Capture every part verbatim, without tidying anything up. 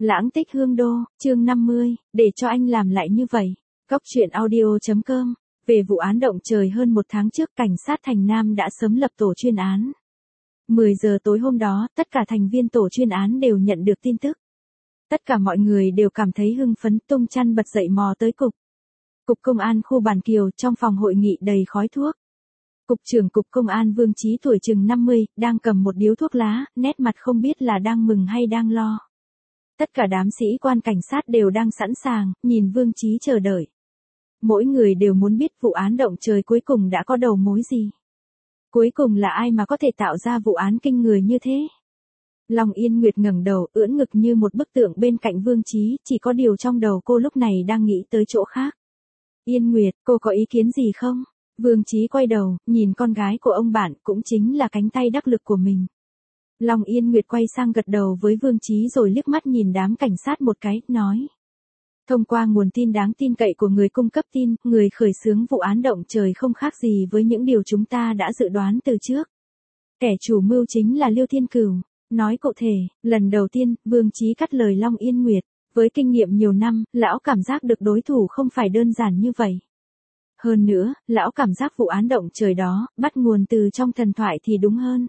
Lãng tích hương đô, chương năm mươi, để cho anh làm lại như vậy. Góc truyện audio chấm com. Về vụ án động trời hơn một tháng trước, cảnh sát thành Nam đã sớm lập tổ chuyên án. mười giờ tối hôm đó, tất cả thành viên tổ chuyên án đều nhận được tin tức. Tất cả mọi người đều cảm thấy hưng phấn, tung chăn bật dậy mò tới cục. Cục Công an khu Bản Kiều, trong phòng hội nghị đầy khói thuốc. Cục trưởng Cục Công an Vương Chí tuổi chừng năm mươi, đang cầm một điếu thuốc lá, nét mặt không biết là đang mừng hay đang lo. Tất cả đám sĩ quan cảnh sát đều đang sẵn sàng, nhìn Vương Chí chờ đợi. Mỗi người đều muốn biết vụ án động trời cuối cùng đã có đầu mối gì. Cuối cùng là ai mà có thể tạo ra vụ án kinh người như thế? Long Yên Nguyệt ngẩng đầu, ưỡn ngực như một bức tượng bên cạnh Vương Chí, chỉ có điều trong đầu cô lúc này đang nghĩ tới chỗ khác. Yên Nguyệt, cô có ý kiến gì không? Vương Chí quay đầu, nhìn con gái của ông bạn, cũng chính là cánh tay đắc lực của mình. Long Yên Nguyệt quay sang gật đầu với Vương Chí rồi liếc mắt nhìn đám cảnh sát một cái, nói. Thông qua nguồn tin đáng tin cậy của người cung cấp tin, người khởi xướng vụ án động trời không khác gì với những điều chúng ta đã dự đoán từ trước. Kẻ chủ mưu chính là Liêu Thiên Cửu. Nói cụ thể, lần đầu tiên, Vương Chí cắt lời Long Yên Nguyệt. Với kinh nghiệm nhiều năm, lão cảm giác được đối thủ không phải đơn giản như vậy. Hơn nữa, lão cảm giác vụ án động trời đó, bắt nguồn từ trong thần thoại thì đúng hơn.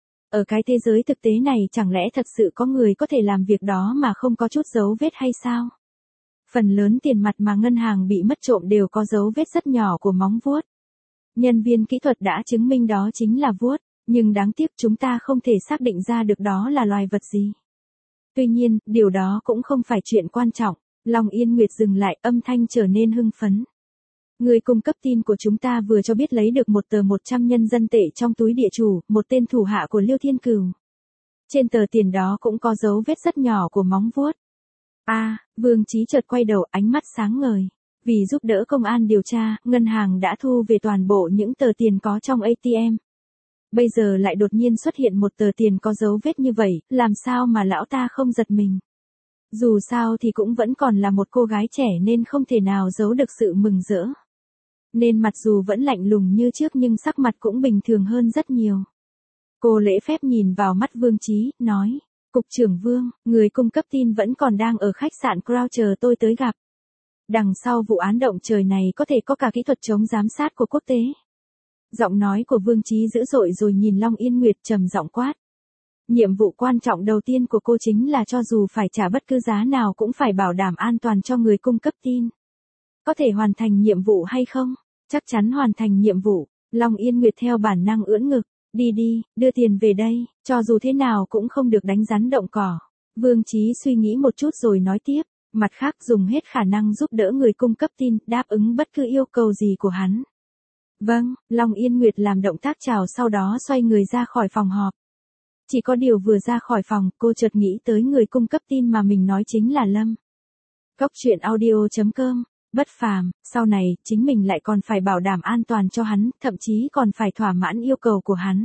Ở cái thế giới thực tế này chẳng lẽ thật sự có người có thể làm việc đó mà không có chút dấu vết hay sao? Phần lớn tiền mặt mà ngân hàng bị mất trộm đều có dấu vết rất nhỏ của móng vuốt. Nhân viên kỹ thuật đã chứng minh đó chính là vuốt, nhưng đáng tiếc chúng ta không thể xác định ra được đó là loài vật gì. Tuy nhiên, điều đó cũng không phải chuyện quan trọng. Long Yên Nguyệt dừng lại, âm thanh trở nên hưng phấn. Người cung cấp tin của chúng ta vừa cho biết lấy được một tờ một trăm nhân dân tệ trong túi địa chủ, một tên thủ hạ của Liêu Thiên Cửu. Trên tờ tiền đó cũng có dấu vết rất nhỏ của móng vuốt. A, à, Vương Chí chợt quay đầu, ánh mắt sáng ngời. Vì giúp đỡ công an điều tra, ngân hàng đã thu về toàn bộ những tờ tiền có trong a tê em. Bây giờ lại đột nhiên xuất hiện một tờ tiền có dấu vết như vậy, làm sao mà lão ta không giật mình. Dù sao thì cũng vẫn còn là một cô gái trẻ nên không thể nào giấu được sự mừng rỡ. Nên mặc dù vẫn lạnh lùng như trước nhưng sắc mặt cũng bình thường hơn rất nhiều. Cô lễ phép nhìn vào mắt Vương Chí, nói. Cục trưởng Vương, người cung cấp tin vẫn còn đang ở khách sạn Crown chờ tôi tới gặp. Đằng sau vụ án động trời này có thể có cả kỹ thuật chống giám sát của quốc tế. Giọng nói của Vương Chí dữ dội rồi nhìn Long Yên Nguyệt trầm giọng quát. Nhiệm vụ quan trọng đầu tiên của cô chính là cho dù phải trả bất cứ giá nào cũng phải bảo đảm an toàn cho người cung cấp tin. Có thể hoàn thành nhiệm vụ hay không? Chắc chắn hoàn thành nhiệm vụ. Long Yên Nguyệt theo bản năng ưỡn ngực. Đi đi, đưa tiền về đây, cho dù thế nào cũng không được đánh rắn động cỏ. Vương Chí suy nghĩ một chút rồi nói tiếp. Mặt khác dùng hết khả năng giúp đỡ người cung cấp tin, đáp ứng bất cứ yêu cầu gì của hắn. Vâng, Long Yên Nguyệt làm động tác chào sau đó xoay người ra khỏi phòng họp. Chỉ có điều vừa ra khỏi phòng, cô chợt nghĩ tới người cung cấp tin mà mình nói chính là Lâm. Góc truyện audio chấm com. Bất phàm, sau này, chính mình lại còn phải bảo đảm an toàn cho hắn, thậm chí còn phải thỏa mãn yêu cầu của hắn.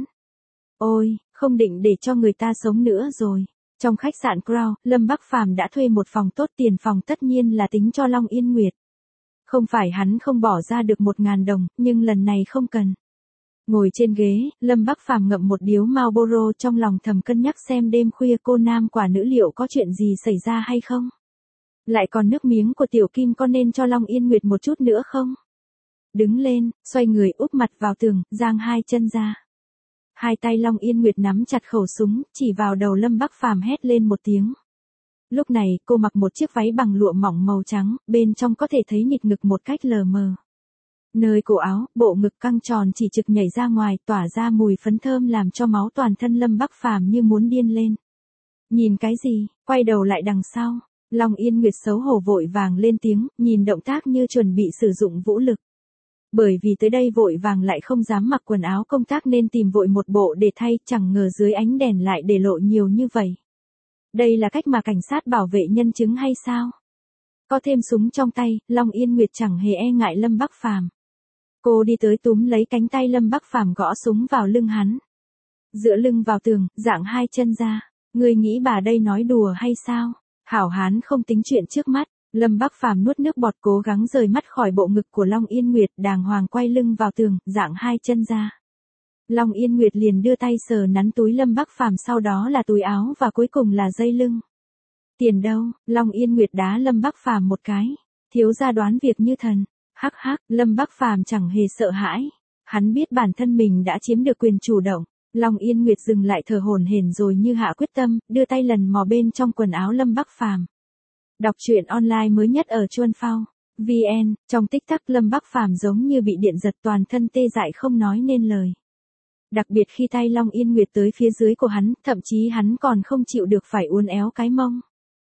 Ôi, không định để cho người ta sống nữa rồi. Trong khách sạn Crown, Lâm Bắc Phàm đã thuê một phòng tốt, tiền phòng tất nhiên là tính cho Long Yên Nguyệt. Không phải hắn không bỏ ra được một ngàn đồng, nhưng lần này không cần. Ngồi trên ghế, Lâm Bắc Phàm ngậm một điếu Marlboro trong lòng thầm cân nhắc xem đêm khuya cô nam quả nữ liệu có chuyện gì xảy ra hay không. Lại còn nước miếng của Tiểu Kim có nên cho Long Yên Nguyệt một chút nữa không? Đứng lên, xoay người úp mặt vào tường, giang hai chân ra. Hai tay Long Yên Nguyệt nắm chặt khẩu súng, chỉ vào đầu Lâm Bắc Phàm hét lên một tiếng. Lúc này, cô mặc một chiếc váy bằng lụa mỏng màu trắng, bên trong có thể thấy nhịp ngực một cách lờ mờ. Nơi cổ áo, bộ ngực căng tròn chỉ trực nhảy ra ngoài, tỏa ra mùi phấn thơm làm cho máu toàn thân Lâm Bắc Phàm như muốn điên lên. Nhìn cái gì? Quay đầu lại đằng sau. Long Yên Nguyệt xấu hổ vội vàng lên tiếng, nhìn động tác như chuẩn bị sử dụng vũ lực. Bởi vì tới đây vội vàng lại không dám mặc quần áo công tác nên tìm vội một bộ để thay, chẳng ngờ dưới ánh đèn lại để lộ nhiều như vậy. Đây là cách mà cảnh sát bảo vệ nhân chứng hay sao? Có thêm súng trong tay, Long Yên Nguyệt chẳng hề e ngại Lâm Bắc Phàm. Cô đi tới túm lấy cánh tay Lâm Bắc Phàm gõ súng vào lưng hắn. Dựa lưng vào tường, dạng hai chân ra. Ngươi nghĩ bà đây nói đùa hay sao? Hảo hán không tính chuyện trước mắt. Lâm Bắc Phàm nuốt nước bọt cố gắng rời mắt khỏi bộ ngực của Long Yên Nguyệt, đàng hoàng quay lưng vào tường, dạng hai chân ra. Long Yên Nguyệt liền đưa tay sờ nắn túi Lâm Bắc Phàm, sau đó là túi áo và cuối cùng là dây lưng. Tiền đâu? Long Yên Nguyệt đá Lâm Bắc Phàm một cái. Thiếu gia đoán việc như thần. Hắc hắc, Lâm Bắc Phàm chẳng hề sợ hãi. Hắn biết bản thân mình đã chiếm được quyền chủ động. Long Yên Nguyệt dừng lại thở hổn hển rồi như hạ quyết tâm, đưa tay lần mò bên trong quần áo Lâm Bắc Phàm. Đọc truyện online mới nhất ở Chuan Phao vê en, trong tích tắc Lâm Bắc Phàm giống như bị điện giật, toàn thân tê dại không nói nên lời. Đặc biệt khi tay Long Yên Nguyệt tới phía dưới của hắn, thậm chí hắn còn không chịu được phải uốn éo cái mông.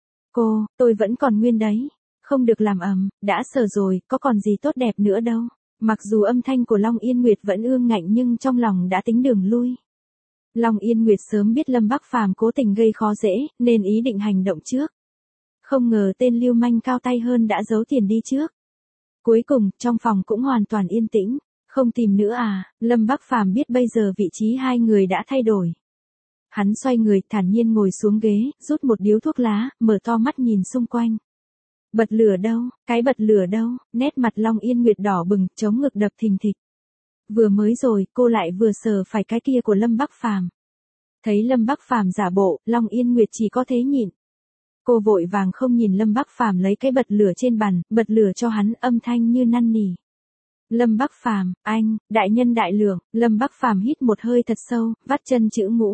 Cô, tôi vẫn còn nguyên đấy. Không được làm ầm, đã sợ rồi, có còn gì tốt đẹp nữa đâu. Mặc dù âm thanh của Long Yên Nguyệt vẫn ương ngạnh nhưng trong lòng đã tính đường lui. Long Yên Nguyệt sớm biết Lâm Bắc Phàm cố tình gây khó dễ, nên ý định hành động trước. Không ngờ tên lưu manh cao tay hơn đã giấu tiền đi trước. Cuối cùng, trong phòng cũng hoàn toàn yên tĩnh. Không tìm nữa à? Lâm Bắc Phàm biết bây giờ vị trí hai người đã thay đổi. Hắn xoay người, thản nhiên ngồi xuống ghế, rút một điếu thuốc lá, mở to mắt nhìn xung quanh. Bật lửa đâu? Cái bật lửa đâu? Nét mặt Long Yên Nguyệt đỏ bừng, chống ngực đập thình thịch. Vừa mới rồi, cô lại vừa sờ phải cái kia của Lâm Bắc Phàm. Thấy Lâm Bắc Phàm giả bộ, Long Yên Nguyệt chỉ có thế nhịn. Cô vội vàng không nhìn Lâm Bắc Phàm lấy cái bật lửa trên bàn, bật lửa cho hắn, âm thanh như năn nỉ. Lâm Bắc Phàm, anh, đại nhân đại lượng. Lâm Bắc Phàm hít một hơi thật sâu, vắt chân chữ ngũ.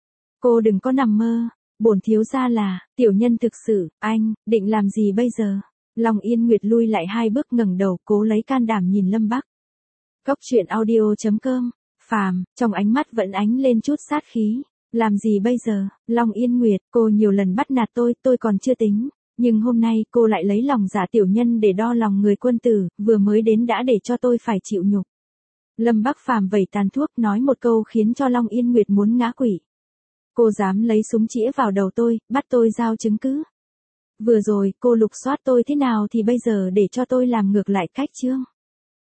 Cô đừng có nằm mơ, bổn thiếu gia là tiểu nhân thực sự. Anh định làm gì bây giờ? Long Yên Nguyệt lui lại hai bước, ngẩng đầu, cố lấy can đảm nhìn Lâm Bắc. Cốc truyện audio chấm com. Phàm, trong ánh mắt vẫn ánh lên chút sát khí. Làm gì bây giờ? Long Yên Nguyệt, cô nhiều lần bắt nạt tôi, tôi còn chưa tính. Nhưng hôm nay cô lại lấy lòng giả tiểu nhân để đo lòng người quân tử, vừa mới đến đã để cho tôi phải chịu nhục. Lâm Bắc Phàm vẩy tàn thuốc, nói một câu khiến cho Long Yên Nguyệt muốn ngã quỵ. Cô dám lấy súng chĩa vào đầu tôi, bắt tôi giao chứng cứ. Vừa rồi cô lục soát tôi thế nào thì bây giờ để cho tôi làm ngược lại cách chương.